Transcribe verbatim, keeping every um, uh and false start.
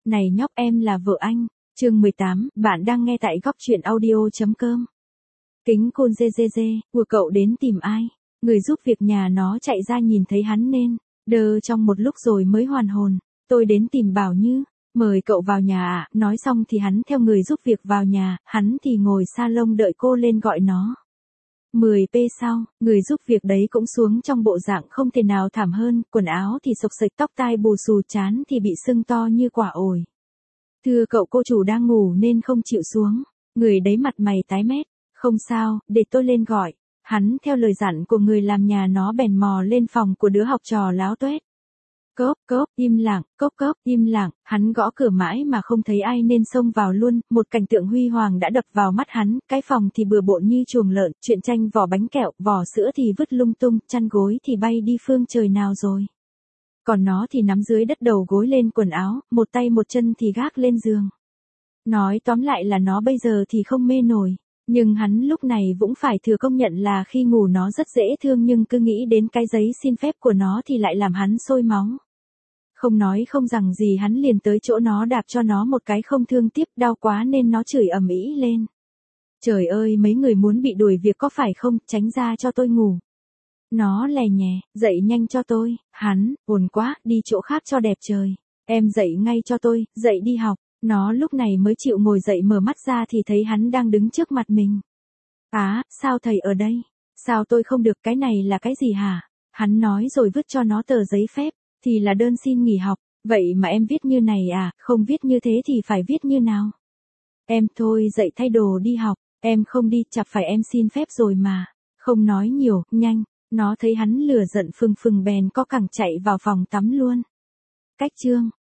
Này nhóc, em là vợ anh. Chương mười tám, bạn đang nghe tại góc truyện audio chấm com. Kính côn dê dê dê, của cậu đến tìm ai? Người giúp việc nhà nó chạy ra nhìn thấy hắn nên đơ trong một lúc rồi mới hoàn hồn. Tôi đến tìm Bảo Như, mời cậu vào nhà ạ. À? Nói xong thì hắn theo người giúp việc vào nhà, hắn thì ngồi salon đợi cô lên gọi nó. mười phút sau, người giúp việc đấy cũng xuống trong bộ dạng không thể nào thảm hơn, quần áo thì xộc xệch, tóc tai bù xù, trán thì bị sưng to như quả ổi. Thưa cậu, cô chủ đang ngủ nên không chịu xuống. Người đấy mặt mày tái mét. Không sao, để tôi lên gọi. Hắn theo lời dặn của người làm nhà nó bèn mò lên phòng của đứa học trò láo tuét. Cốp, cốp, im lặng, cốp cốp, im lặng, hắn gõ cửa mãi mà không thấy ai nên xông vào luôn, một cảnh tượng huy hoàng đã đập vào mắt hắn, cái phòng thì bừa bộn như chuồng lợn, truyện tranh vỏ bánh kẹo, vỏ sữa thì vứt lung tung, chăn gối thì bay đi phương trời nào rồi. Còn nó thì nắm dưới đất, đầu gối lên quần áo, một tay một chân thì gác lên giường. Nói tóm lại là nó bây giờ thì không mê nổi. Nhưng hắn lúc này cũng phải thừa công nhận là khi ngủ nó rất dễ thương, nhưng cứ nghĩ đến cái giấy xin phép của nó thì lại làm hắn sôi máu. Không nói không rằng gì hắn liền tới chỗ nó đạp cho nó một cái không thương tiếc, đau quá nên nó chửi ầm ĩ lên. Trời ơi, mấy người muốn bị đuổi việc có phải không, tránh ra cho tôi ngủ. Nó lè nhè, dậy nhanh cho tôi, hắn, buồn quá, đi chỗ khác cho đẹp trời. Em dậy ngay cho tôi, dậy đi học. Nó lúc này mới chịu ngồi dậy, mở mắt ra thì thấy hắn đang đứng trước mặt mình. Á, à, sao thầy ở đây? Sao tôi không được, cái này là cái gì hả? Hắn nói rồi vứt cho nó tờ giấy phép, thì là đơn xin nghỉ học, vậy mà em viết như này à, không viết như thế thì phải viết như nào? Em thôi dậy thay đồ đi học, em không đi, chả phải em xin phép rồi mà. Không nói nhiều, nhanh. Nó thấy hắn lửa giận phừng phừng bèn co cẳng chạy vào phòng tắm luôn. Cách chương